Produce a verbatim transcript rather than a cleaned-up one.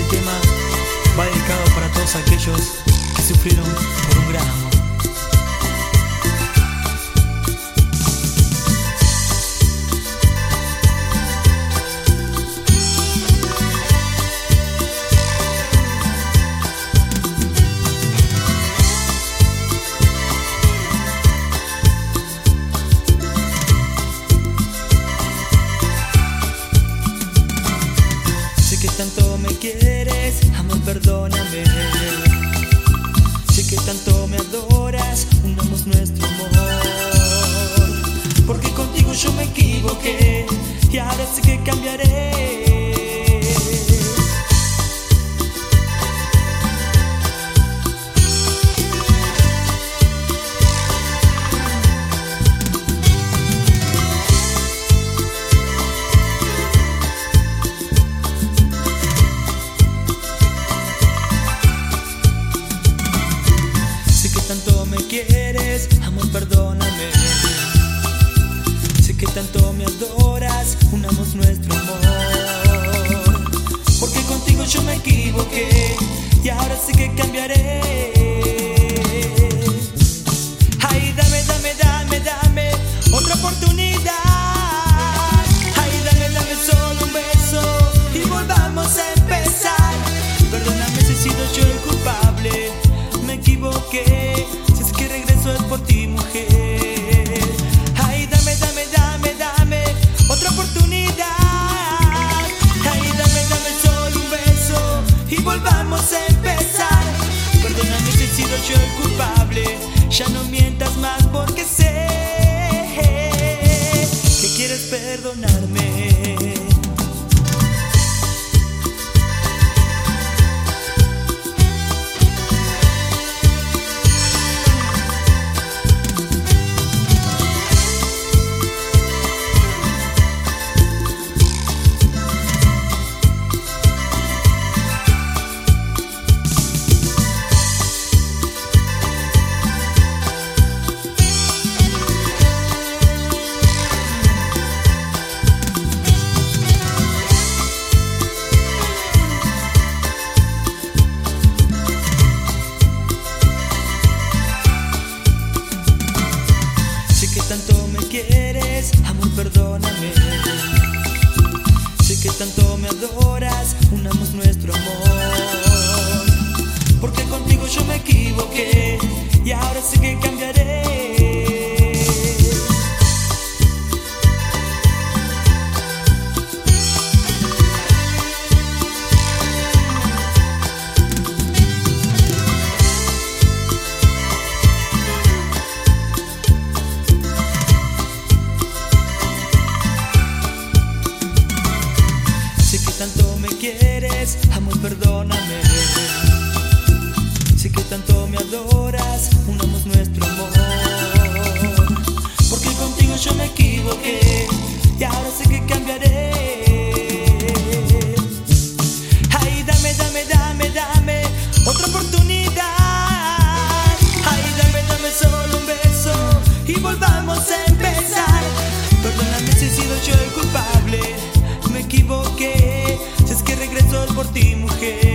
tema va dedicado para todos aquellos que sufrieron por un gran amor. Sé que tanto me quieres, amor, perdóname. Sé que tanto me adoras, unamos nuestro amor. Porque contigo yo me equivoqué y ahora sé que cambiaré. Tanto me quieres, amor, perdóname. Sé que tanto me adoras, unamos nuestro amor. Porque contigo yo me equivoqué y ahora sé que cambiaré. Ay, dame, dame, dame, dame otra oportunidad. Ay, dame, dame solo un beso y volvamos a empezar. Perdóname si he sido yo el culpable, me equivoqué, si es que regreso es por ti, mujer. Ay, dame, dame, dame, dame otra oportunidad. Ay, dame, dame solo un beso y volvamos a empezar. Perdóname si he sido yo el culpable, ya no mientas más porque sé que quieres perdonarme. Sé que tanto me quieres, amor, perdóname. Sé que tanto me adoras, unamos nuestro amor. Porque contigo yo me equivoqué y ahora sé que cambiaré. Sé que tanto me quieres, amor, perdóname. Sé que tanto me adoras, unamos nuestro amor. Porque contigo yo me equivoqué y ahora sé que cambiaré. Ay, dame, dame, dame, dame otra oportunidad. Ay, dame, dame solo un beso y volvamos a empezar. Perdóname si he sido yo el culpable, me equivoqué, si es que regreso por ti, mujer.